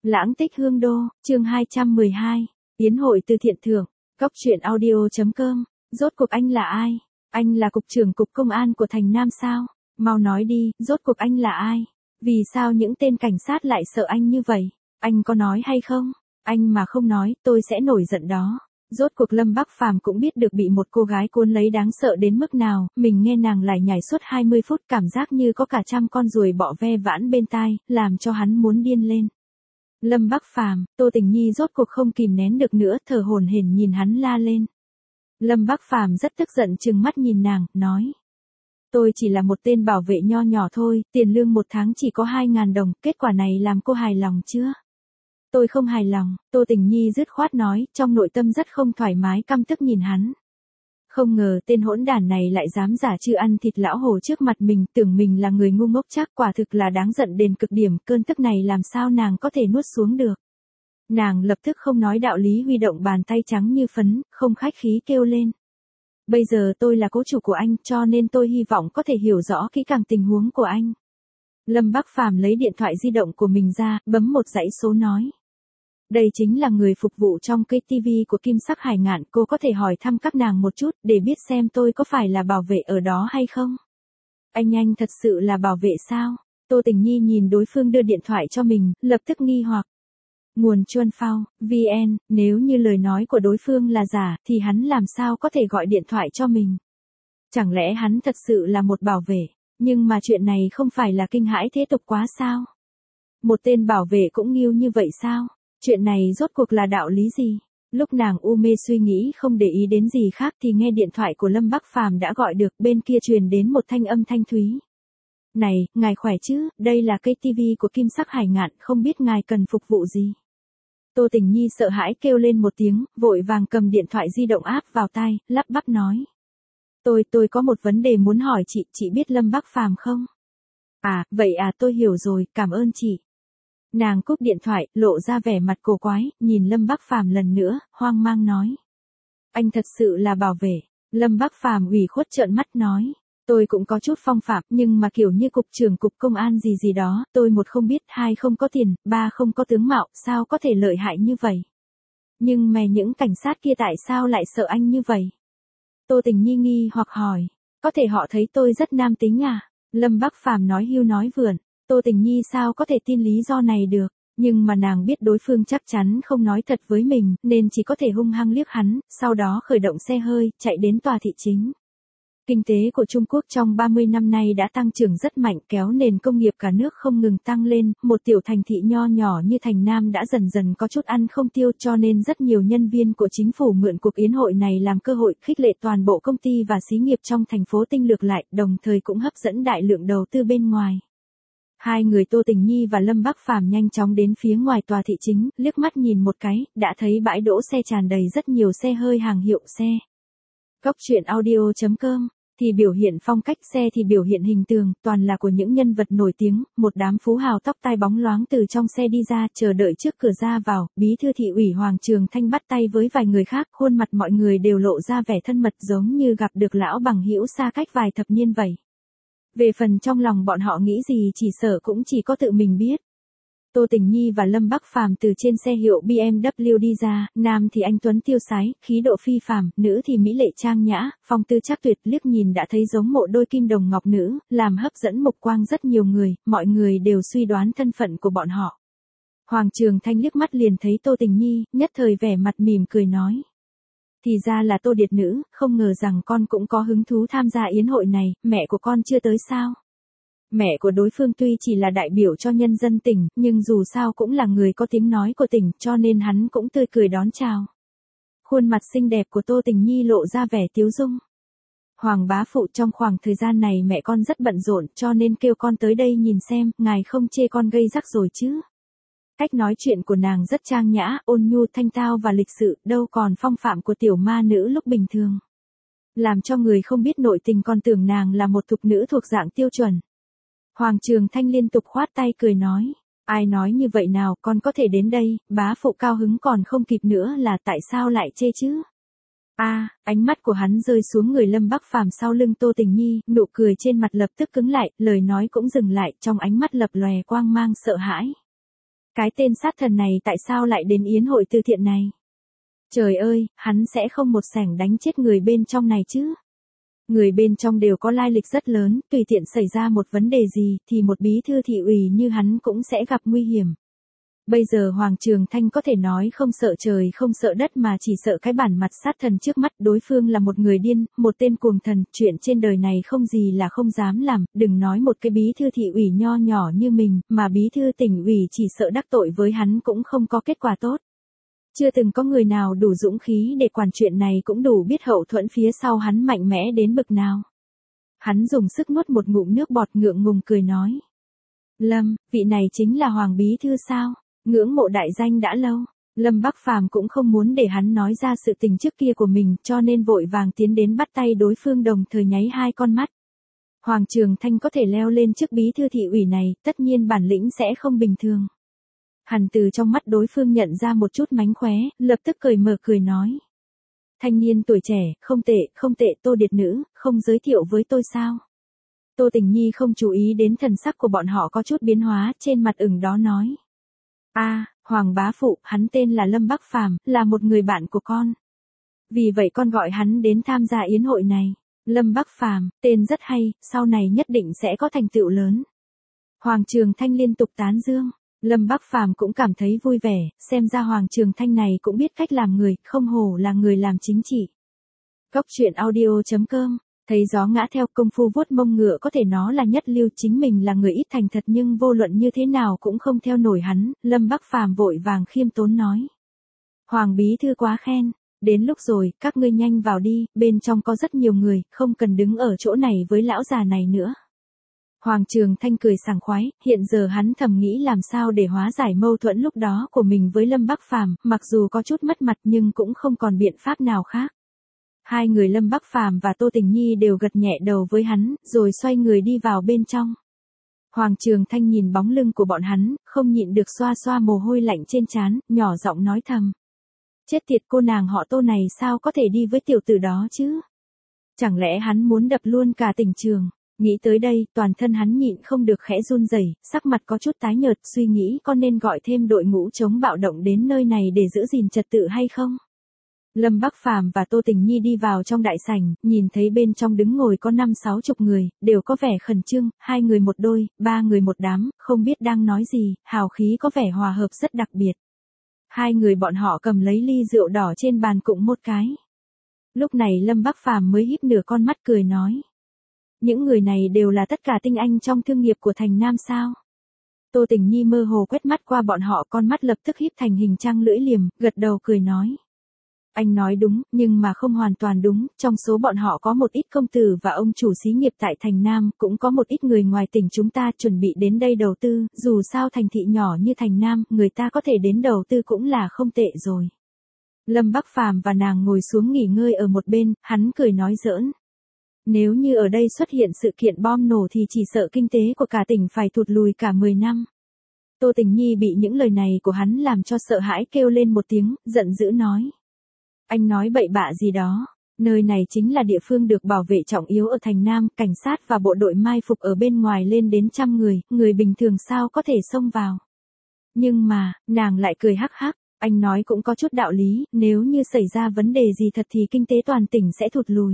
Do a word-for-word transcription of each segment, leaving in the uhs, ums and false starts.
Lãng tích hương đô, chương hai trăm mười hai. Yến hội từ thiện thưởng. Cốc truyện audio.com. Rốt cuộc anh là ai? Anh là cục trưởng cục công an của thành Nam sao? Mau nói đi, rốt cuộc anh là ai? Vì sao những tên cảnh sát lại sợ anh như vậy? Anh có nói hay không? Anh mà không nói, tôi sẽ nổi giận đó. Rốt cuộc Lâm Bắc Phàm cũng biết được bị một cô gái cuốn lấy đáng sợ đến mức nào, mình nghe nàng lải nhải suốt hai mươi phút cảm giác như có cả trăm con ruồi bọ ve vãn bên tai, làm cho hắn muốn điên lên. Lâm Bắc Phàm, Tô Tình Nhi rốt cuộc không kìm nén được nữa, thở hổn hển nhìn hắn la lên. Lâm Bắc Phàm rất tức giận trừng mắt nhìn nàng, nói. Tôi chỉ là một tên bảo vệ nho nhỏ thôi, tiền lương một tháng chỉ có hai ngàn đồng, kết quả này làm cô hài lòng chưa? Tôi không hài lòng, Tô Tình Nhi dứt khoát nói, trong nội tâm rất không thoải mái căm tức nhìn hắn. Không ngờ tên hỗn đản này lại dám giả chư ăn thịt lão hổ trước mặt mình, tưởng mình là người ngu ngốc chắc, quả thực là đáng giận đến cực điểm, cơn tức này làm sao nàng có thể nuốt xuống được. Nàng lập tức không nói đạo lý, huy động bàn tay trắng như phấn, không khách khí kêu lên. Bây giờ tôi là cố chủ của anh, cho nên tôi hy vọng có thể hiểu rõ kỹ càng tình huống của anh. Lâm Bắc Phàm lấy điện thoại di động của mình ra, bấm một dãy số nói. Đây chính là người phục vụ trong cái ti vi của Kim Sắc Hải Ngạn, cô có thể hỏi thăm các nàng một chút, để biết xem tôi có phải là bảo vệ ở đó hay không? Anh anh thật sự là bảo vệ sao? Tô Tình Nhi nhìn đối phương đưa điện thoại cho mình, lập tức nghi hoặc. Nguồn Chuan Phao, vê en, nếu như lời nói của đối phương là giả, thì hắn làm sao có thể gọi điện thoại cho mình? Chẳng lẽ hắn thật sự là một bảo vệ? Nhưng mà chuyện này không phải là kinh hãi thế tục quá sao? Một tên bảo vệ cũng nghiêu như vậy sao? Chuyện này rốt cuộc là đạo lý gì? Lúc nàng u mê suy nghĩ không để ý đến gì khác thì nghe điện thoại của Lâm Bắc Phàm đã gọi được, bên kia truyền đến một thanh âm thanh thúy. Này, ngài khỏe chứ, đây là cây ti vi của Kim Sắc Hải Ngạn, không biết ngài cần phục vụ gì? Tô Tình Nhi sợ hãi kêu lên một tiếng, vội vàng cầm điện thoại di động áp vào tai, lắp bắp nói. Tôi, tôi có một vấn đề muốn hỏi chị, chị biết Lâm Bắc Phàm không? À, vậy à, tôi hiểu rồi, cảm ơn chị. Nàng cúp điện thoại, lộ ra vẻ mặt cổ quái, nhìn Lâm Bắc Phàm lần nữa, hoang mang nói. Anh thật sự là bảo vệ. Lâm Bắc Phàm ủy khuất trợn mắt nói. Tôi cũng có chút phong phạm, nhưng mà kiểu như cục trưởng cục công an gì gì đó, tôi một không biết, hai không có tiền, ba không có tướng mạo, sao có thể lợi hại như vậy? Nhưng mà những cảnh sát kia tại sao lại sợ anh như vậy? Tô Tình Nhi nghi hoặc hỏi. Có thể họ thấy tôi rất nam tính à? Lâm Bắc Phàm nói hưu nói vượn. Tô Tình Nhi sao có thể tin lý do này được, nhưng mà nàng biết đối phương chắc chắn không nói thật với mình, nên chỉ có thể hung hăng liếc hắn, sau đó khởi động xe hơi, chạy đến tòa thị chính. Kinh tế của Trung Quốc trong ba mươi năm nay đã tăng trưởng rất mạnh, kéo nền công nghiệp cả nước không ngừng tăng lên, một tiểu thành thị nho nhỏ như thành Nam đã dần dần có chút ăn không tiêu, cho nên rất nhiều nhân viên của chính phủ mượn cuộc yến hội này làm cơ hội khích lệ toàn bộ công ty và xí nghiệp trong thành phố tinh lược lại, đồng thời cũng hấp dẫn đại lượng đầu tư bên ngoài. Hai người Tô Tình Nhi và Lâm Bắc Phàm nhanh chóng đến phía ngoài tòa thị chính, liếc mắt nhìn một cái, đã thấy bãi đỗ xe tràn đầy rất nhiều xe hơi hàng hiệu xe. Cốc truyện audio.com, thì biểu hiện phong cách, xe thì biểu hiện hình tượng, toàn là của những nhân vật nổi tiếng, một đám phú hào tóc tai bóng loáng từ trong xe đi ra, chờ đợi trước cửa ra vào, bí thư thị ủy Hoàng Trường Thanh bắt tay với vài người khác, khuôn mặt mọi người đều lộ ra vẻ thân mật giống như gặp được lão bằng hữu xa cách vài thập niên vậy. Về phần trong lòng bọn họ nghĩ gì chỉ sợ cũng chỉ có tự mình biết. Tô Tình Nhi và Lâm Bắc Phàm từ trên xe hiệu bê em vê đi ra, nam thì anh tuấn tiêu sái, khí độ phi phàm, nữ thì mỹ lệ trang nhã, phong tư chắc tuyệt, liếc nhìn đã thấy giống mộ đôi kim đồng ngọc nữ, làm hấp dẫn mục quang rất nhiều người, mọi người đều suy đoán thân phận của bọn họ. Hoàng Trường Thanh liếc mắt liền thấy Tô Tình Nhi, nhất thời vẻ mặt mỉm cười nói. Thì ra là Tô Điệt nữ, không ngờ rằng con cũng có hứng thú tham gia yến hội này, mẹ của con chưa tới sao? Mẹ của đối phương tuy chỉ là đại biểu cho nhân dân tỉnh, nhưng dù sao cũng là người có tiếng nói của tỉnh, cho nên hắn cũng tươi cười đón chào. Khuôn mặt xinh đẹp của Tô Tình Nhi lộ ra vẻ tiếu dung. Hoàng bá phụ, trong khoảng thời gian này mẹ con rất bận rộn, cho nên kêu con tới đây nhìn xem, ngài không chê con gây rắc rồi chứ? Cách nói chuyện của nàng rất trang nhã, ôn nhu thanh tao và lịch sự, đâu còn phong phạm của tiểu ma nữ lúc bình thường. Làm cho người không biết nội tình còn tưởng nàng là một thục nữ thuộc dạng tiêu chuẩn. Hoàng Trường Thanh liên tục khoát tay cười nói. Ai nói như vậy nào, con có thể đến đây, bá phụ cao hứng còn không kịp nữa là tại sao lại chê chứ? A, à, ánh mắt của hắn rơi xuống người Lâm Bắc Phàm sau lưng Tô Tình Nhi, nụ cười trên mặt lập tức cứng lại, lời nói cũng dừng lại, trong ánh mắt lập lòe quang mang sợ hãi. Cái tên sát thần này tại sao lại đến yến hội từ thiện này? Trời ơi, hắn sẽ không một sẻng đánh chết người bên trong này chứ? Người bên trong đều có lai lịch rất lớn, tùy tiện xảy ra một vấn đề gì thì một bí thư thị ủy như hắn cũng sẽ gặp nguy hiểm. Bây giờ Hoàng Trường Thanh có thể nói không sợ trời không sợ đất mà chỉ sợ cái bản mặt sát thần trước mắt, đối phương là một người điên, một tên cuồng thần, chuyện trên đời này không gì là không dám làm, đừng nói một cái bí thư thị ủy nho nhỏ như mình, mà bí thư tỉnh ủy chỉ sợ đắc tội với hắn cũng không có kết quả tốt. Chưa từng có người nào đủ dũng khí để quản chuyện này cũng đủ biết hậu thuẫn phía sau hắn mạnh mẽ đến bực nào. Hắn dùng sức nuốt một ngụm nước bọt ngượng ngùng cười nói. Lâm, vị này chính là Hoàng bí thư sao? Ngưỡng mộ đại danh đã lâu. Lâm Bắc Phàm cũng không muốn để hắn nói ra sự tình trước kia của mình, cho nên vội vàng tiến đến bắt tay đối phương, đồng thời nháy hai con mắt. Hoàng Trường Thanh có thể leo lên chức bí thư thị ủy này, tất nhiên bản lĩnh sẽ không bình thường. Hắn từ trong mắt đối phương nhận ra một chút mánh khóe, lập tức cười mở cười nói. Thanh niên tuổi trẻ, không tệ, không tệ. Tô Điệt Nữ, không giới thiệu với tôi sao? Tô Tình Nhi không chú ý đến thần sắc của bọn họ có chút biến hóa, trên mặt ửng đó nói. A, à, Hoàng bá phụ, hắn tên là Lâm Bắc Phàm, là một người bạn của con. Vì vậy con gọi hắn đến tham gia yến hội này. Lâm Bắc Phàm, tên rất hay, sau này nhất định sẽ có thành tựu lớn. Hoàng Trường Thanh liên tục tán dương. Lâm Bắc Phàm cũng cảm thấy vui vẻ, xem ra Hoàng Trường Thanh này cũng biết cách làm người, không hổ là người làm chính trị. Cốc truyện audio chấm com. Thấy gió ngã theo, công phu vuốt mông ngựa có thể nó là nhất lưu, chính mình là người ít thành thật nhưng vô luận như thế nào cũng không theo nổi hắn. Lâm Bắc Phàm vội vàng khiêm tốn nói. Hoàng bí thư quá khen, đến lúc rồi, các ngươi nhanh vào đi, bên trong có rất nhiều người, không cần đứng ở chỗ này với lão già này nữa. Hoàng Trường Thanh cười sảng khoái, hiện giờ hắn thầm nghĩ làm sao để hóa giải mâu thuẫn lúc đó của mình với Lâm Bắc Phàm, mặc dù có chút mất mặt nhưng cũng không còn biện pháp nào khác. Hai người Lâm Bắc Phàm và Tô Tình Nhi đều gật nhẹ đầu với hắn, rồi xoay người đi vào bên trong. Hoàng Trường Thanh nhìn bóng lưng của bọn hắn, không nhịn được xoa xoa mồ hôi lạnh trên trán, nhỏ giọng nói thầm. Chết tiệt, cô nàng họ Tô này sao có thể đi với tiểu tử đó chứ? Chẳng lẽ hắn muốn đập luôn cả tỉnh trường? Nghĩ tới đây, toàn thân hắn nhịn không được khẽ run rẩy, sắc mặt có chút tái nhợt, suy nghĩ có nên gọi thêm đội ngũ chống bạo động đến nơi này để giữ gìn trật tự hay không? Lâm Bắc Phàm và Tô Tình Nhi đi vào trong đại sảnh, nhìn thấy bên trong đứng ngồi có năm sáu chục người, đều có vẻ khẩn trương, hai người một đôi, ba người một đám, không biết đang nói gì, hào khí có vẻ hòa hợp rất đặc biệt. Hai người bọn họ cầm lấy ly rượu đỏ trên bàn cụng một cái. Lúc này Lâm Bắc Phàm mới híp nửa con mắt cười nói. Những người này đều là tất cả tinh anh trong thương nghiệp của thành Nam sao? Tô Tình Nhi mơ hồ quét mắt qua bọn họ, con mắt lập tức híp thành hình trăng lưỡi liềm, gật đầu cười nói. Anh nói đúng, nhưng mà không hoàn toàn đúng, trong số bọn họ có một ít công tử và ông chủ xí nghiệp tại thành Nam, cũng có một ít người ngoài tỉnh chúng ta chuẩn bị đến đây đầu tư, dù sao thành thị nhỏ như thành Nam, người ta có thể đến đầu tư cũng là không tệ rồi. Lâm Bắc Phàm và nàng ngồi xuống nghỉ ngơi ở một bên, hắn cười nói giỡn. Nếu như ở đây xuất hiện sự kiện bom nổ thì chỉ sợ kinh tế của cả tỉnh phải thụt lùi cả mười năm. Tô Tình Nhi bị những lời này của hắn làm cho sợ hãi, kêu lên một tiếng, giận dữ nói. Anh nói bậy bạ gì đó, nơi này chính là địa phương được bảo vệ trọng yếu ở thành Nam, cảnh sát và bộ đội mai phục ở bên ngoài lên đến trăm người, người bình thường sao có thể xông vào. Nhưng mà, nàng lại cười hắc hắc, anh nói cũng có chút đạo lý, nếu như xảy ra vấn đề gì thật thì kinh tế toàn tỉnh sẽ thụt lùi.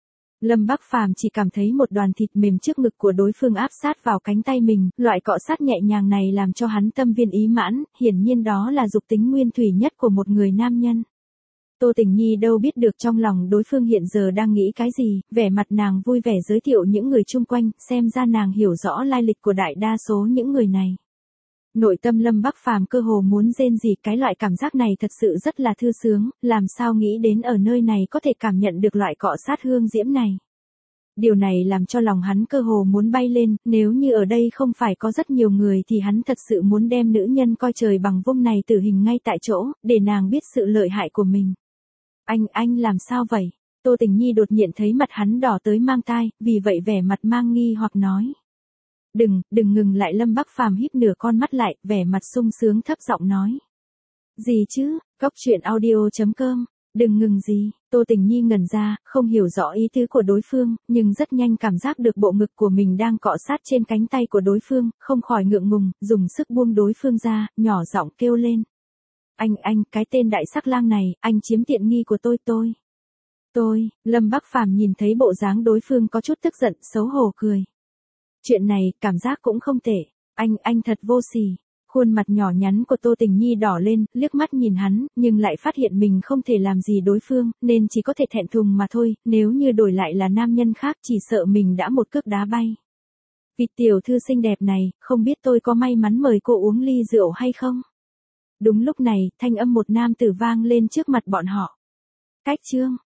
Lâm Bắc Phàm chỉ cảm thấy một đoàn thịt mềm trước ngực của đối phương áp sát vào cánh tay mình, loại cọ sát nhẹ nhàng này làm cho hắn tâm viên ý mãn, hiển nhiên đó là dục tính nguyên thủy nhất của một người nam nhân. Tô Tình Nhi đâu biết được trong lòng đối phương hiện giờ đang nghĩ cái gì, vẻ mặt nàng vui vẻ giới thiệu những người chung quanh, xem ra nàng hiểu rõ lai lịch của đại đa số những người này. Nội tâm Lâm Bắc Phàm cơ hồ muốn rên rỉ, cái loại cảm giác này thật sự rất là thư sướng, làm sao nghĩ đến ở nơi này có thể cảm nhận được loại cọ sát hương diễm này. Điều này làm cho lòng hắn cơ hồ muốn bay lên, nếu như ở đây không phải có rất nhiều người thì hắn thật sự muốn đem nữ nhân coi trời bằng vung này tử hình ngay tại chỗ, để nàng biết sự lợi hại của mình. Anh, anh làm sao vậy? Tô Tình Nhi đột nhiên thấy mặt hắn đỏ tới mang tai, vì vậy vẻ mặt mang nghi hoặc nói. Đừng, đừng ngừng lại. Lâm Bắc Phàm híp nửa con mắt lại, vẻ mặt sung sướng thấp giọng nói. Gì chứ, cốc truyện audio chấm com, đừng ngừng gì. Tô Tình Nhi ngẩn ra, không hiểu rõ ý tứ của đối phương, nhưng rất nhanh cảm giác được bộ ngực của mình đang cọ sát trên cánh tay của đối phương, không khỏi ngượng ngùng, dùng sức buông đối phương ra, nhỏ giọng kêu lên. Anh, anh, cái tên đại sắc lang này, anh chiếm tiện nghi của tôi tôi. Tôi, Lâm Bắc Phàm nhìn thấy bộ dáng đối phương có chút tức giận, xấu hổ cười. Chuyện này, cảm giác cũng không tệ, anh, anh thật vô sỉ. Khuôn mặt nhỏ nhắn của Tô Tình Nhi đỏ lên, liếc mắt nhìn hắn, nhưng lại phát hiện mình không thể làm gì đối phương, nên chỉ có thể thẹn thùng mà thôi, nếu như đổi lại là nam nhân khác chỉ sợ mình đã một cước đá bay. Vị tiểu thư xinh đẹp này, không biết tôi có may mắn mời cô uống ly rượu hay không? Đúng lúc này, thanh âm một nam tử vang lên trước mặt bọn họ. Cách chương.